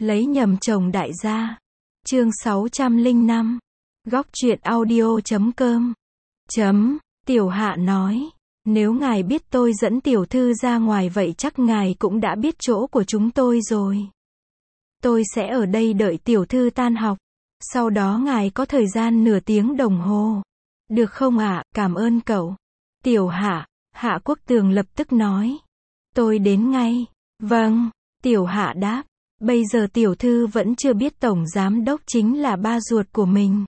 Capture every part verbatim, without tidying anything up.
Lấy nhầm chồng đại gia. Chương sáu trăm lẻ năm. Góc truyện audio chấm com. Chấm, Tiểu Hạ nói. Nếu ngài biết tôi dẫn tiểu thư ra ngoài vậy chắc ngài cũng đã biết chỗ của chúng tôi rồi. Tôi sẽ ở đây đợi tiểu thư tan học. Sau đó ngài có thời gian nửa tiếng đồng hồ. Được không ạ, cảm ơn cậu. Tiểu Hạ, Hạ Quốc Tường lập tức nói. Tôi đến ngay. Vâng, Tiểu Hạ đáp. Bây giờ tiểu thư vẫn chưa biết tổng giám đốc chính là ba ruột của mình.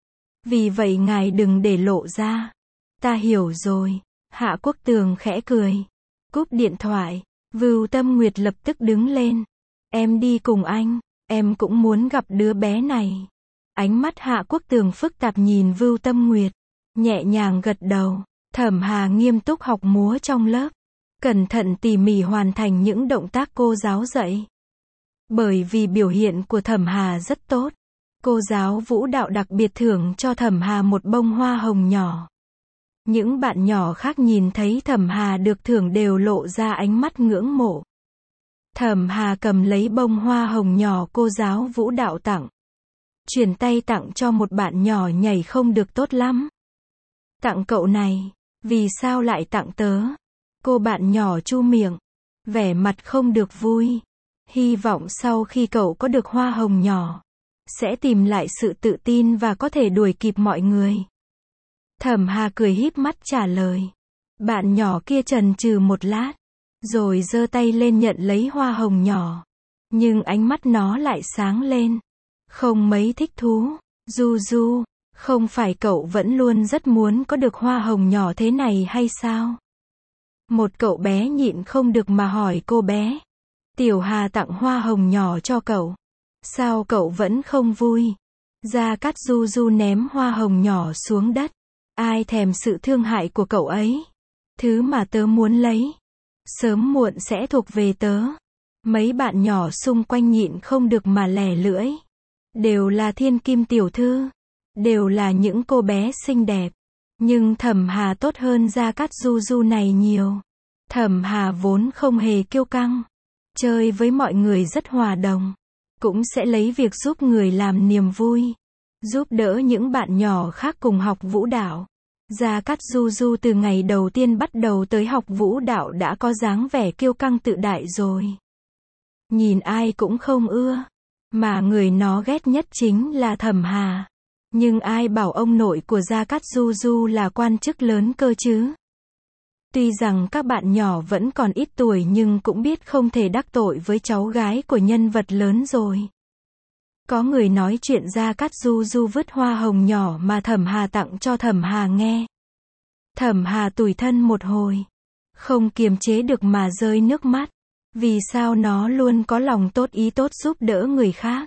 Vì vậy ngài đừng để lộ ra. Ta hiểu rồi. Hạ Quốc Tường khẽ cười. Cúp điện thoại. Vưu Tâm Nguyệt lập tức đứng lên. Em đi cùng anh. Em cũng muốn gặp đứa bé này. Ánh mắt Hạ Quốc Tường phức tạp nhìn Vưu Tâm Nguyệt. Nhẹ nhàng gật đầu. Thẩm Hà nghiêm túc học múa trong lớp. Cẩn thận tỉ mỉ hoàn thành những động tác cô giáo dạy. Bởi vì biểu hiện của Thẩm Hà rất tốt. Cô giáo vũ đạo đặc biệt thưởng cho Thẩm Hà một bông hoa hồng nhỏ. Những bạn nhỏ khác nhìn thấy Thẩm Hà được thưởng đều lộ ra ánh mắt ngưỡng mộ. Thẩm Hà cầm lấy bông hoa hồng nhỏ cô giáo vũ đạo tặng. Chuyển tay tặng cho một bạn nhỏ nhảy không được tốt lắm. Tặng cậu này. Vì sao lại tặng tớ? Cô bạn nhỏ chu miệng. Vẻ mặt không được vui. Hy vọng sau khi cậu có được hoa hồng nhỏ, sẽ tìm lại sự tự tin và có thể đuổi kịp mọi người. Thẩm Hà cười híp mắt trả lời. Bạn nhỏ kia chần chừ một lát, rồi giơ tay lên nhận lấy hoa hồng nhỏ. Nhưng ánh mắt nó lại sáng lên. Không mấy thích thú. Du Du, không phải cậu vẫn luôn rất muốn có được hoa hồng nhỏ thế này hay sao? Một cậu bé nhịn không được mà hỏi cô bé. Tiểu Hà tặng hoa hồng nhỏ cho cậu. Sao cậu vẫn không vui? Gia Cát Du Du ném hoa hồng nhỏ xuống đất. Ai thèm sự thương hại của cậu ấy? Thứ mà tớ muốn lấy, sớm muộn sẽ thuộc về tớ. Mấy bạn nhỏ xung quanh nhịn không được mà lè lưỡi. Đều là thiên kim tiểu thư. Đều là những cô bé xinh đẹp. Nhưng Thẩm Hà tốt hơn Gia Cát Du Du này nhiều. Thẩm Hà vốn không hề kiêu căng. Chơi với mọi người rất hòa đồng. Cũng sẽ lấy việc giúp người làm niềm vui. Giúp đỡ những bạn nhỏ khác cùng học vũ đạo. Gia Cát Du Du từ ngày đầu tiên bắt đầu tới học vũ đạo đã có dáng vẻ kiêu căng tự đại rồi. Nhìn ai cũng không ưa. Mà người nó ghét nhất chính là Thẩm Hà. Nhưng ai bảo ông nội của Gia Cát Du Du là quan chức lớn cơ chứ? Tuy rằng các bạn nhỏ vẫn còn ít tuổi nhưng cũng biết không thể đắc tội với cháu gái của nhân vật lớn rồi. Có người nói chuyện Gia Cát Du Du vứt hoa hồng nhỏ mà Thẩm Hà tặng cho Thẩm Hà nghe. Thẩm Hà tủi thân một hồi. Không kiềm chế được mà rơi nước mắt. Vì sao nó luôn có lòng tốt ý tốt giúp đỡ người khác,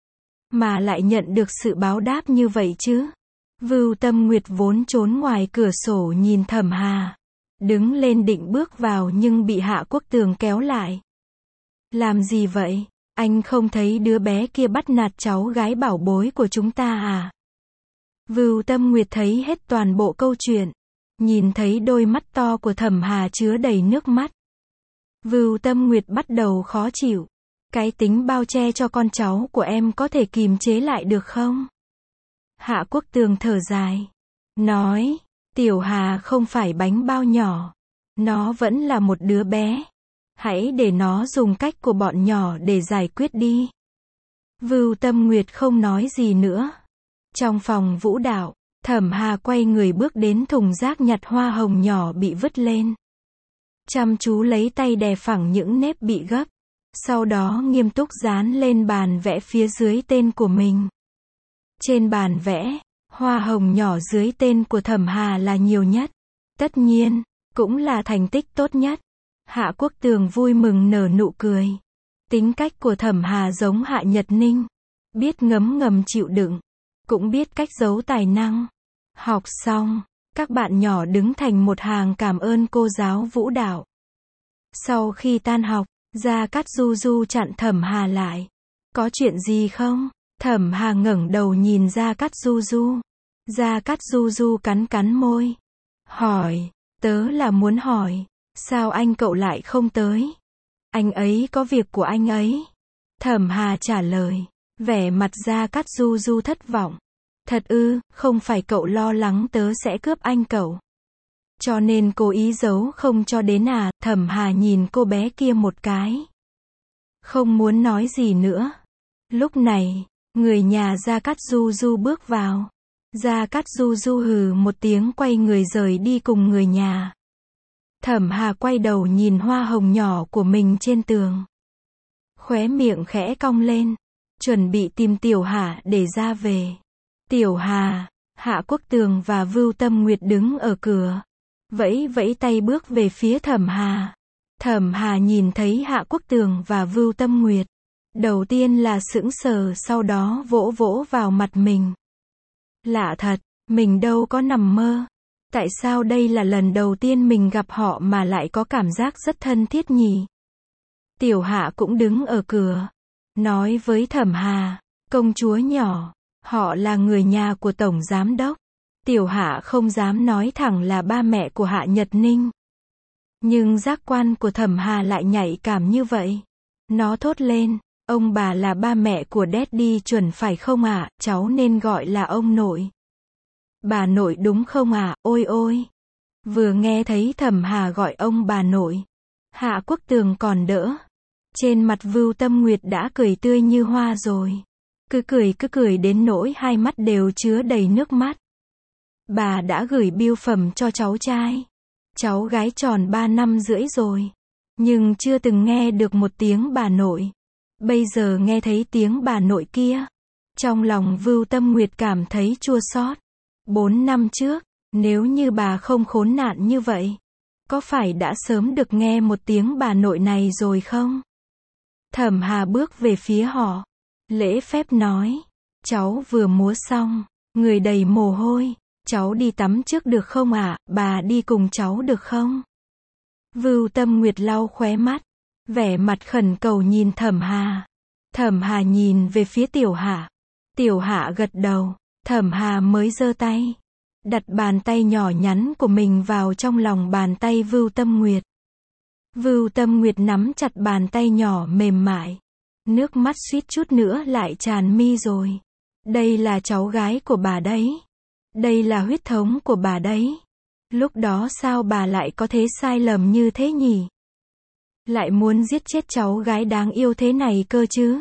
mà lại nhận được sự báo đáp như vậy chứ? Vưu Tâm Nguyệt vốn trốn ngoài cửa sổ nhìn Thẩm Hà. Đứng lên định bước vào nhưng bị Hạ Quốc Tường kéo lại. Làm gì vậy? Anh không thấy đứa bé kia bắt nạt cháu gái bảo bối của chúng ta à? Vưu Tâm Nguyệt thấy hết toàn bộ câu chuyện. Nhìn thấy đôi mắt to của Thẩm Hà chứa đầy nước mắt. Vưu Tâm Nguyệt bắt đầu khó chịu. Cái tính bao che cho con cháu của em có thể kìm chế lại được không? Hạ Quốc Tường thở dài. Nói. Tiểu Hà không phải bánh bao nhỏ. Nó vẫn là một đứa bé. Hãy để nó dùng cách của bọn nhỏ để giải quyết đi. Vưu Tâm Nguyệt không nói gì nữa. Trong phòng vũ đạo, Thẩm Hà quay người bước đến thùng rác nhặt hoa hồng nhỏ bị vứt lên. Chăm chú lấy tay đè phẳng những nếp bị gấp. Sau đó nghiêm túc dán lên bàn vẽ phía dưới tên của mình. Trên bàn vẽ, hoa hồng nhỏ dưới tên của Thẩm Hà là nhiều nhất. Tất nhiên, cũng là thành tích tốt nhất. Hạ Quốc Tường vui mừng nở nụ cười. Tính cách của Thẩm Hà giống Hạ Nhật Ninh. Biết ngấm ngầm chịu đựng. Cũng biết cách giấu tài năng. Học xong, các bạn nhỏ đứng thành một hàng cảm ơn cô giáo vũ đạo. Sau khi tan học, Gia Cát Du Du chặn Thẩm Hà lại. Có chuyện gì không? Thẩm Hà ngẩng đầu nhìn Gia Cát Du Du. Gia Cát Du Du cắn cắn môi. Hỏi, tớ là muốn hỏi, sao anh cậu lại không tới? Anh ấy có việc của anh ấy. Thẩm Hà trả lời, vẻ mặt Gia Cát Du Du thất vọng. Thật ư, không phải cậu lo lắng tớ sẽ cướp anh cậu, cho nên cố ý giấu không cho đến à? Thẩm Hà nhìn cô bé kia một cái, không muốn nói gì nữa. Lúc này, người nhà Gia Cát Du Du bước vào. Gia Cát Du Du hừ một tiếng quay người rời đi cùng người nhà. Thẩm Hà quay đầu nhìn hoa hồng nhỏ của mình trên tường. Khóe miệng khẽ cong lên, chuẩn bị tìm Tiểu Hạ để ra về. Tiểu Hà, Hạ Quốc Tường và Vưu Tâm Nguyệt đứng ở cửa, vẫy vẫy tay bước về phía Thẩm Hà. Thẩm Hà nhìn thấy Hạ Quốc Tường và Vưu Tâm Nguyệt, đầu tiên là sững sờ, sau đó vỗ vỗ vào mặt mình. Lạ thật, mình đâu có nằm mơ. Tại sao đây là lần đầu tiên mình gặp họ mà lại có cảm giác rất thân thiết nhỉ? Tiểu Hạ cũng đứng ở cửa, nói với Thẩm Hà, công chúa nhỏ, họ là người nhà của Tổng Giám Đốc. Tiểu Hạ không dám nói thẳng là ba mẹ của Hạ Nhật Ninh. Nhưng giác quan của Thẩm Hà lại nhạy cảm như vậy. Nó thốt lên, ông bà là ba mẹ của Daddy chuẩn phải không ạ? À? Cháu nên gọi là ông nội. Bà nội đúng không ạ? À? Ôi ôi. Vừa nghe thấy Thẩm Hà gọi ông bà nội, Hạ Quốc Tường còn đỡ. Trên mặt Vưu Tâm Nguyệt đã cười tươi như hoa rồi. Cứ cười cứ cười đến nỗi hai mắt đều chứa đầy nước mắt. Bà đã gửi bưu phẩm cho cháu trai. Cháu gái tròn ba năm rưỡi rồi, nhưng chưa từng nghe được một tiếng bà nội. Bây giờ nghe thấy tiếng bà nội kia, trong lòng Vưu Tâm Nguyệt cảm thấy chua xót. Bốn năm trước, nếu như bà không khốn nạn như vậy, có phải đã sớm được nghe một tiếng bà nội này rồi không? Thẩm Hà bước về phía họ, lễ phép nói, cháu vừa múa xong, người đầy mồ hôi, cháu đi tắm trước được không ạ? À? Bà đi cùng cháu được không? Vưu Tâm Nguyệt lau khóe mắt, vẻ mặt khẩn cầu nhìn Thẩm Hà. Thẩm Hà nhìn về phía Tiểu Hạ. Tiểu Hạ gật đầu, Thẩm Hà mới giơ tay, đặt bàn tay nhỏ nhắn của mình vào trong lòng bàn tay Vưu Tâm Nguyệt. Vưu Tâm Nguyệt nắm chặt bàn tay nhỏ mềm mại, nước mắt suýt chút nữa lại tràn mi rồi. Đây là cháu gái của bà đấy. Đây là huyết thống của bà đấy. Lúc đó sao bà lại có thế sai lầm như thế nhỉ? Lại muốn giết chết cháu gái đáng yêu thế này cơ chứ?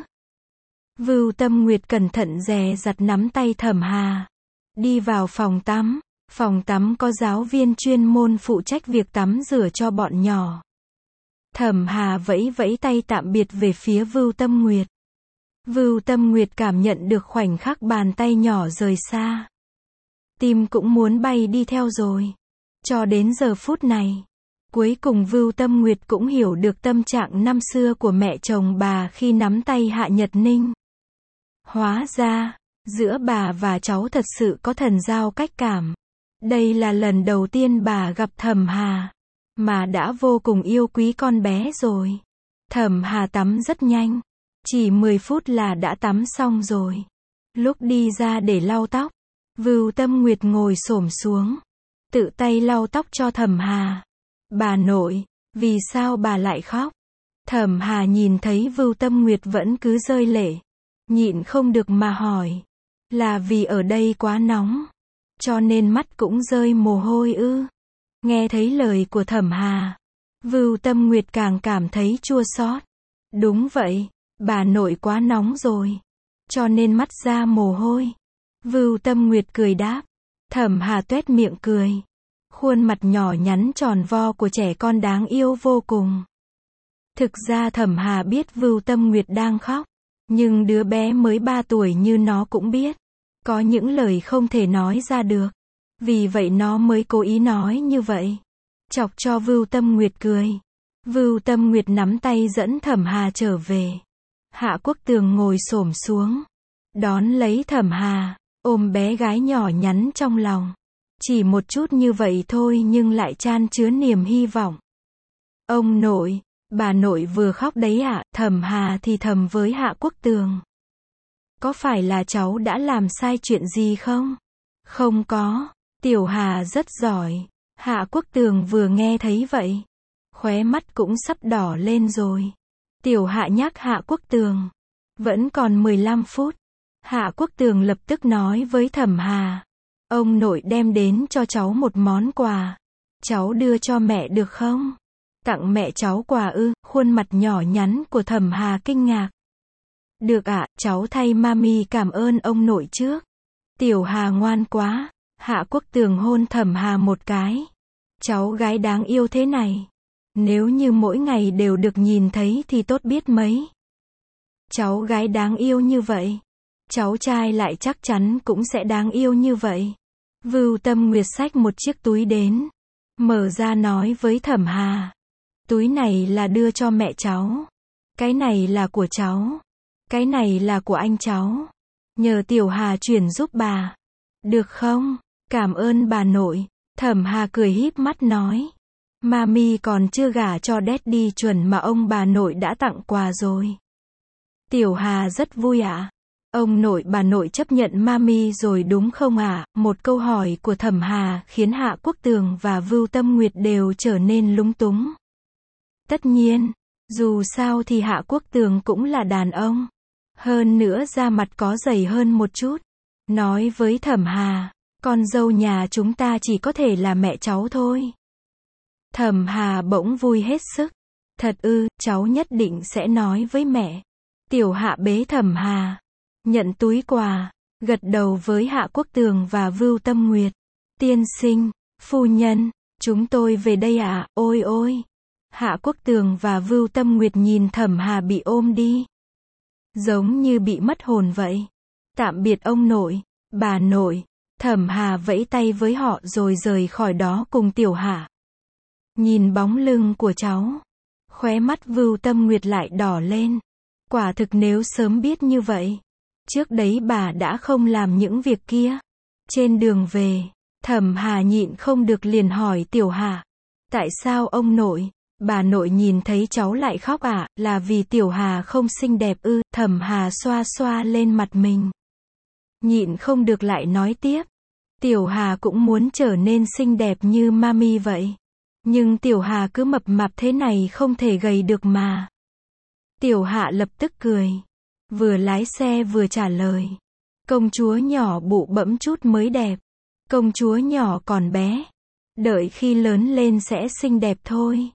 Vưu Tâm Nguyệt cẩn thận dè dặt nắm tay Thẩm Hà, đi vào phòng tắm. Phòng tắm có giáo viên chuyên môn phụ trách việc tắm rửa cho bọn nhỏ. Thẩm Hà vẫy vẫy tay tạm biệt về phía Vưu Tâm Nguyệt. Vưu Tâm Nguyệt cảm nhận được khoảnh khắc bàn tay nhỏ rời xa. Tim cũng muốn bay đi theo rồi. Cho đến giờ phút này, cuối cùng Vưu Tâm Nguyệt cũng hiểu được tâm trạng năm xưa của mẹ chồng bà khi nắm tay Hạ Nhật Ninh. Hóa ra, giữa bà và cháu thật sự có thần giao cách cảm. Đây là lần đầu tiên bà gặp Thẩm Hà, mà đã vô cùng yêu quý con bé rồi. Thẩm Hà tắm rất nhanh, chỉ mười phút là đã tắm xong rồi. Lúc đi ra để lau tóc, Vưu Tâm Nguyệt ngồi xổm xuống, tự tay lau tóc cho Thẩm Hà. Bà nội, vì sao bà lại khóc? Thẩm Hà nhìn thấy Vưu Tâm Nguyệt vẫn cứ rơi lệ, nhịn không được mà hỏi. Là vì ở đây quá nóng, cho nên mắt cũng rơi mồ hôi ư? Nghe thấy lời của Thẩm Hà, Vưu Tâm Nguyệt càng cảm thấy chua xót. Đúng vậy, bà nội quá nóng rồi, cho nên mắt ra mồ hôi. Vưu Tâm Nguyệt cười đáp. Thẩm Hà tuét miệng cười. Khuôn mặt nhỏ nhắn tròn vo của trẻ con đáng yêu vô cùng. Thực ra Thẩm Hà biết Vưu Tâm Nguyệt đang khóc, nhưng đứa bé mới ba tuổi như nó cũng biết, có những lời không thể nói ra được. Vì vậy nó mới cố ý nói như vậy, chọc cho Vưu Tâm Nguyệt cười. Vưu Tâm Nguyệt nắm tay dẫn Thẩm Hà trở về. Hạ Quốc Tường ngồi xổm xuống, đón lấy Thẩm Hà, ôm bé gái nhỏ nhắn trong lòng. Chỉ một chút như vậy thôi nhưng lại chan chứa niềm hy vọng. Ông nội, bà nội vừa khóc đấy ạ, à? Thẩm Hà thì thầm với Hạ Quốc Tường. Có phải là cháu đã làm sai chuyện gì không? Không có, Tiểu Hà rất giỏi. Hạ Quốc Tường vừa nghe thấy vậy, khóe mắt cũng sắp đỏ lên rồi. Tiểu Hạ nhắc Hạ Quốc Tường, Vẫn còn mười lăm phút. Hạ Quốc Tường lập tức nói với Thẩm Hà. Ông nội đem đến cho cháu một món quà. Cháu đưa cho mẹ được không? Tặng mẹ cháu quà ư? Khuôn mặt nhỏ nhắn của Thẩm Hà kinh ngạc. Được ạ, cháu thay mami cảm ơn ông nội trước. Tiểu Hà ngoan quá. Hạ Quốc Tường hôn Thẩm Hà một cái. Cháu gái đáng yêu thế này. Nếu như mỗi ngày đều được nhìn thấy thì tốt biết mấy. Cháu gái đáng yêu như vậy. Cháu trai lại chắc chắn cũng sẽ đáng yêu như vậy. Vưu Tâm Nguyệt xách một chiếc túi đến. Mở ra nói với Thẩm Hà. Túi này là đưa cho mẹ cháu. Cái này là của cháu. Cái này là của anh cháu. Nhờ Tiểu Hà chuyển giúp bà. Được không? Cảm ơn bà nội. Thẩm Hà cười híp mắt nói. Mami còn chưa gả cho Daddy chuẩn mà ông bà nội đã tặng quà rồi. Tiểu Hà rất vui ạ. À? Ông nội bà nội chấp nhận mami rồi đúng không ạ? À? Một câu hỏi của Thẩm Hà khiến Hạ Quốc Tường và Vưu Tâm Nguyệt đều trở nên lúng túng. Tất nhiên, dù sao thì Hạ Quốc Tường cũng là đàn ông. Hơn nữa da mặt có dày hơn một chút. Nói với Thẩm Hà, con dâu nhà chúng ta chỉ có thể là mẹ cháu thôi. Thẩm Hà bỗng vui hết sức. Thật ư, cháu nhất định sẽ nói với mẹ. Tiểu Hạ bế Thẩm Hà. Nhận túi quà. Gật đầu với Hạ Quốc Tường và Vưu Tâm Nguyệt. Tiên sinh, phu nhân, chúng tôi về đây ạ, à? Ôi ôi. Hạ Quốc Tường và Vưu Tâm Nguyệt nhìn Thẩm Hà bị ôm đi. Giống như bị mất hồn vậy. Tạm biệt ông nội, bà nội. Thẩm Hà vẫy tay với họ rồi rời khỏi đó cùng Tiểu Hạ. Nhìn bóng lưng của cháu. Khóe mắt Vưu Tâm Nguyệt lại đỏ lên. Quả thực nếu sớm biết như vậy. Trước đấy bà đã không làm những việc kia. Trên đường về, Thẩm Hà nhịn không được liền hỏi Tiểu Hà. Tại sao ông nội, bà nội nhìn thấy cháu lại khóc ạ? À? Là vì Tiểu Hà không xinh đẹp ư? Thẩm Hà xoa xoa lên mặt mình. Nhịn không được lại nói tiếp. Tiểu Hà cũng muốn trở nên xinh đẹp như mami vậy. Nhưng Tiểu Hà cứ mập mạp thế này không thể gầy được mà. Tiểu Hạ lập tức cười. Vừa lái xe vừa trả lời. Công chúa nhỏ bụ bẫm chút mới đẹp. Công chúa nhỏ còn bé. Đợi khi lớn lên sẽ xinh đẹp thôi.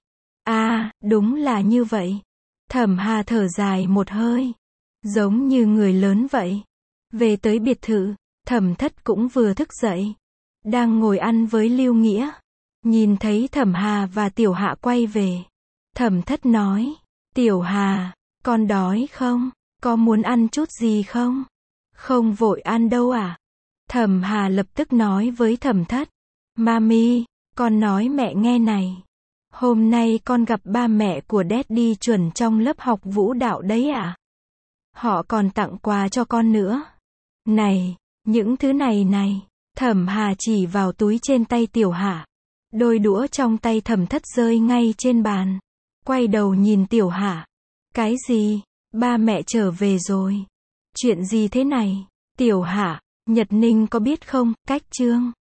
À, đúng là như vậy. Thẩm Hà thở dài một hơi. Giống như người lớn vậy. Về tới biệt thự, Thẩm Thất cũng vừa thức dậy. Đang ngồi ăn với Lưu Nghĩa. Nhìn thấy Thẩm Hà và Tiểu Hạ quay về. Thẩm Thất nói. Tiểu Hà, con đói không? Có muốn ăn chút gì không? Không vội ăn đâu à? Thẩm Hà lập tức nói với Thẩm Thất. Mami, con nói mẹ nghe này. Hôm nay con gặp ba mẹ của Daddy chuẩn trong lớp học vũ đạo đấy ạ. À? Họ còn tặng quà cho con nữa. Này, những thứ này này. Thẩm Hà chỉ vào túi trên tay Tiểu Hạ. Đôi đũa trong tay Thẩm Thất rơi ngay trên bàn. Quay đầu nhìn Tiểu Hạ. Cái gì? Ba mẹ trở về rồi. Chuyện gì thế này? Tiểu Hạ, Nhật Ninh có biết không? Cách chương